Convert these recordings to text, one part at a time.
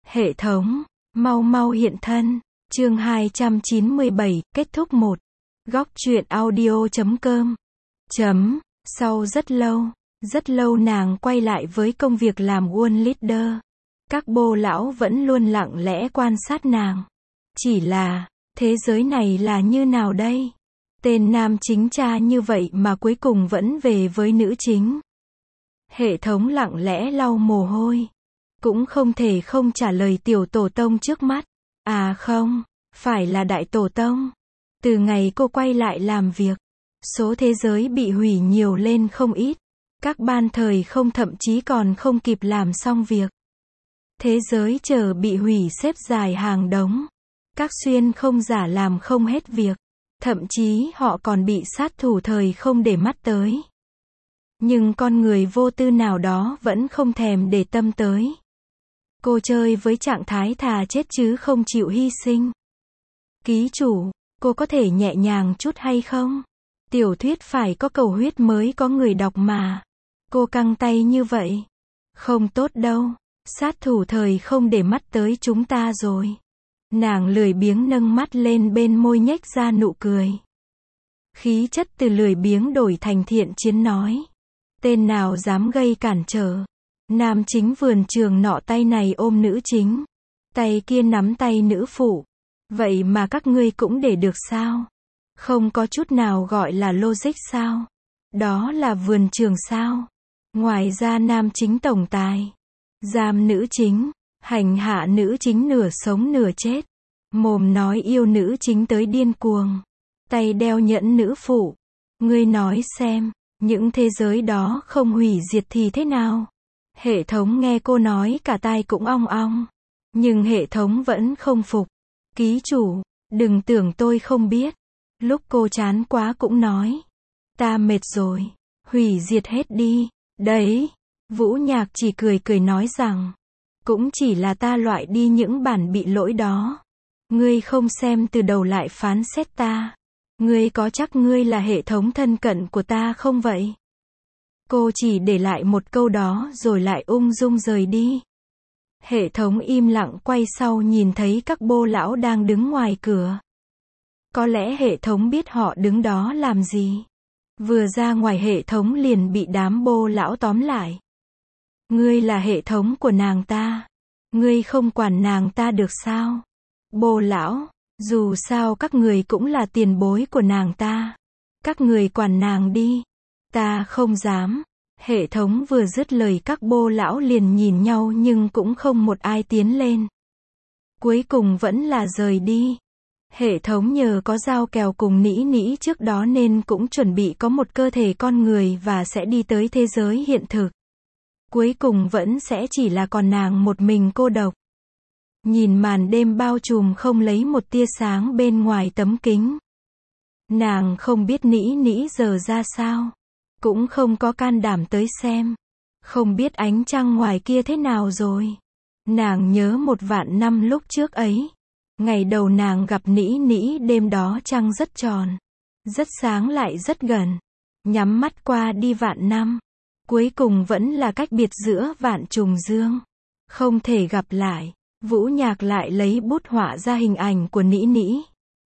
Hệ thống, mau mau hiện thân. Chương 297, kết thúc 1. Góc truyện audio.com. Sau rất lâu nàng quay lại với công việc làm World Leader. Các bô lão vẫn luôn lặng lẽ quan sát nàng. Chỉ là, thế giới này là như nào đây? Tên nam chính cha như vậy mà cuối cùng vẫn về với nữ chính. Hệ thống lặng lẽ lau mồ hôi. Cũng không thể không trả lời tiểu tổ tông trước mắt. À không, phải là đại tổ tông. Từ ngày cô quay lại làm việc, số thế giới bị hủy nhiều lên không ít. Các ban thời không thậm chí còn không kịp làm xong việc. Thế giới chờ bị hủy xếp dài hàng đống. Các xuyên không giả làm không hết việc. Thậm chí họ còn bị sát thủ thời không để mắt tới. Nhưng con người vô tư nào đó vẫn không thèm để tâm tới. Cô chơi với trạng thái thà chết chứ không chịu hy sinh. Ký chủ, cô có thể nhẹ nhàng chút hay không? Tiểu thuyết phải có cầu huyết mới có người đọc mà. Cô căng tay như vậy. Không tốt đâu. Sát thủ thời không để mắt tới chúng ta rồi. Nàng lười biếng nâng mắt lên bên môi nhếch ra nụ cười. Khí chất từ lười biếng đổi thành thiện chiến nói. Tên nào dám gây cản trở. Nam chính vườn trường nọ tay này ôm nữ chính. Tay kia nắm tay nữ phụ. Vậy mà các ngươi cũng để được sao? Không có chút nào gọi là logic sao? Đó là vườn trường sao? Ngoài ra nam chính tổng tài. Giam nữ chính. Hành hạ nữ chính nửa sống nửa chết. Mồm nói yêu nữ chính tới điên cuồng. Tay đeo nhẫn nữ phụ. Ngươi nói xem, những thế giới đó không hủy diệt thì thế nào? Hệ thống nghe cô nói cả tai cũng ong ong. Nhưng hệ thống vẫn không phục. Ký chủ, đừng tưởng tôi không biết. Lúc cô chán quá cũng nói. Ta mệt rồi. Hủy diệt hết đi. Đấy. Vũ Nhạc chỉ cười cười nói rằng. Cũng chỉ là ta loại đi những bản bị lỗi đó. Ngươi không xem từ đầu lại phán xét ta. Ngươi có chắc ngươi là hệ thống thân cận của ta không vậy? Cô chỉ để lại một câu đó rồi lại ung dung rời đi. Hệ thống im lặng quay sau nhìn thấy các bô lão đang đứng ngoài cửa. Có lẽ hệ thống biết họ đứng đó làm gì. Vừa ra ngoài hệ thống liền bị đám bô lão tóm lại. Ngươi là hệ thống của nàng ta. Ngươi không quản nàng ta được sao? Bô lão, dù sao các người cũng là tiền bối của nàng ta. Các người quản nàng đi. Ta không dám. Hệ thống vừa dứt lời các bô lão liền nhìn nhau nhưng cũng không một ai tiến lên. Cuối cùng vẫn là rời đi. Hệ thống nhờ có giao kèo cùng nĩ nĩ trước đó nên cũng chuẩn bị có một cơ thể con người và sẽ đi tới thế giới hiện thực. Cuối cùng vẫn sẽ chỉ là còn nàng một mình cô độc. Nhìn màn đêm bao trùm không lấy một tia sáng bên ngoài tấm kính. Nàng không biết nĩ nĩ giờ ra sao. Cũng không có can đảm tới xem. Không biết ánh trăng ngoài kia thế nào rồi. Nàng nhớ 1.000.000 năm lúc trước ấy. Ngày đầu nàng gặp nĩ nĩ đêm đó trăng rất tròn. Rất sáng lại rất gần. Nhắm mắt qua đi 1.000.000 năm. Cuối cùng vẫn là cách biệt giữa vạn trùng dương. Không thể gặp lại. Vũ Nhạc lại lấy bút họa ra hình ảnh của nĩ nĩ.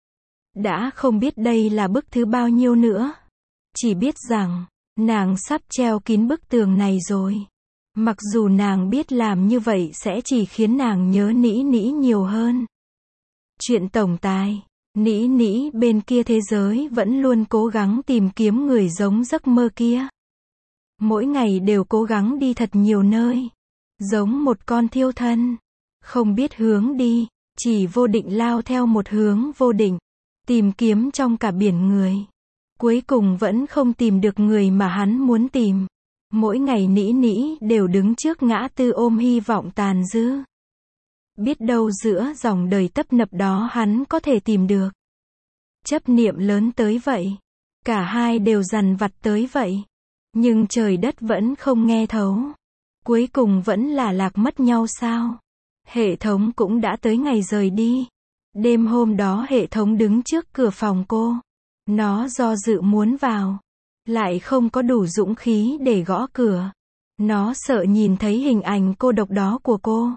Đã không biết đây là bức thứ bao nhiêu nữa. Chỉ biết rằng, nàng sắp treo kín bức tường này rồi. Mặc dù nàng biết làm như vậy sẽ chỉ khiến nàng nhớ nĩ nĩ nhiều hơn. Chuyện tổng tài, nĩ nĩ bên kia thế giới vẫn luôn cố gắng tìm kiếm người giống giấc mơ kia. Mỗi ngày đều cố gắng đi thật nhiều nơi. Giống một con thiêu thân. Không biết hướng đi, chỉ vô định lao theo một hướng vô định. Tìm kiếm trong cả biển người. Cuối cùng vẫn không tìm được người mà hắn muốn tìm. Mỗi ngày nĩ nĩ đều đứng trước ngã tư ôm hy vọng tàn dư. Biết đâu giữa dòng đời tấp nập đó hắn có thể tìm được. Chấp niệm lớn tới vậy. Cả hai đều dằn vặt tới vậy. Nhưng trời đất vẫn không nghe thấu. Cuối cùng vẫn là lạc mất nhau sao? Hệ thống cũng đã tới ngày rời đi. Đêm hôm đó hệ thống đứng trước cửa phòng cô. Nó do dự muốn vào. Lại không có đủ dũng khí để gõ cửa. Nó sợ nhìn thấy hình ảnh cô độc đó của cô.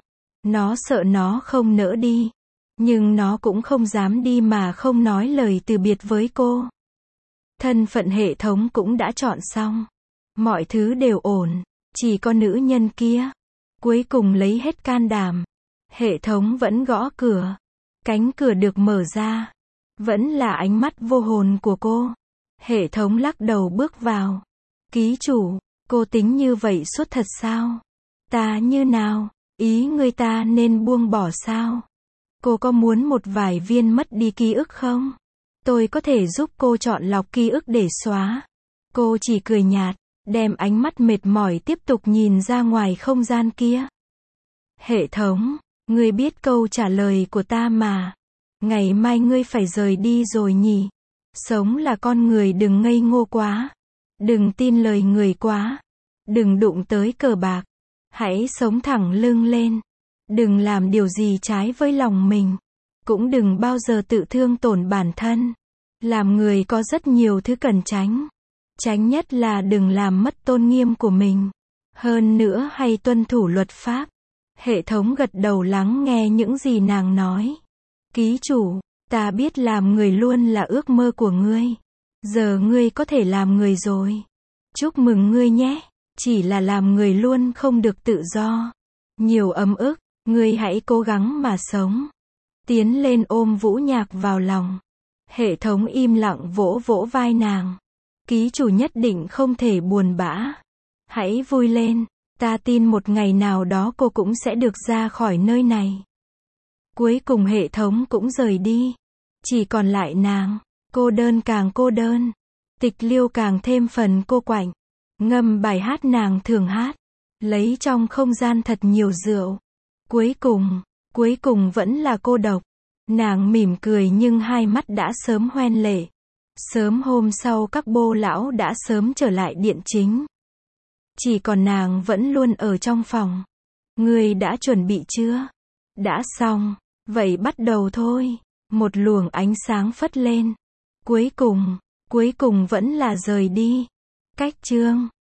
Nó sợ nó không nỡ đi. Nhưng nó cũng không dám đi mà không nói lời từ biệt với cô. Thân phận hệ thống cũng đã chọn xong. Mọi thứ đều ổn. Chỉ có nữ nhân kia. Cuối cùng lấy hết can đảm. Hệ thống vẫn gõ cửa. Cánh cửa được mở ra. Vẫn là ánh mắt vô hồn của cô. Hệ thống lắc đầu bước vào. Ký chủ, cô tính như vậy suốt thật sao? Ta như nào? Ý người ta nên buông bỏ sao? Cô có muốn một vài viên mất đi ký ức không? Tôi có thể giúp cô chọn lọc ký ức để xóa. Cô chỉ cười nhạt, đem ánh mắt mệt mỏi tiếp tục nhìn ra ngoài không gian kia. Hệ thống, ngươi biết câu trả lời của ta mà. Ngày mai ngươi phải rời đi rồi nhỉ? Sống là con người đừng ngây ngô quá. Đừng tin lời người quá. Đừng đụng tới cờ bạc. Hãy sống thẳng lưng lên. Đừng làm điều gì trái với lòng mình. Cũng đừng bao giờ tự thương tổn bản thân. Làm người có rất nhiều thứ cần tránh. Tránh nhất là đừng làm mất tôn nghiêm của mình. Hơn nữa hay tuân thủ luật pháp. Hệ thống gật đầu lắng nghe những gì nàng nói. Ký chủ, ta biết làm người luôn là ước mơ của ngươi. Giờ ngươi có thể làm người rồi. Chúc mừng ngươi nhé. Chỉ là làm người luôn không được tự do. Nhiều ấm ức, ngươi hãy cố gắng mà sống. Tiến lên ôm Vũ Nhạc vào lòng. Hệ thống im lặng vỗ vỗ vai nàng. Ký chủ nhất định không thể buồn bã. Hãy vui lên. Ta tin một ngày nào đó cô cũng sẽ được ra khỏi nơi này. Cuối cùng hệ thống cũng rời đi. Chỉ còn lại nàng. Cô đơn càng cô đơn. Tịch Liêu càng thêm phần cô quạnh. Ngâm bài hát nàng thường hát. Lấy trong không gian thật nhiều rượu. Cuối cùng vẫn là cô độc. Nàng mỉm cười nhưng hai mắt đã sớm hoen lệ. Sớm hôm sau các bô lão đã sớm trở lại điện chính. Chỉ còn nàng vẫn luôn ở trong phòng. Ngươi đã chuẩn bị chưa? Đã xong. Vậy bắt đầu thôi. Một luồng ánh sáng phất lên. Cuối cùng vẫn là rời đi. Cách chương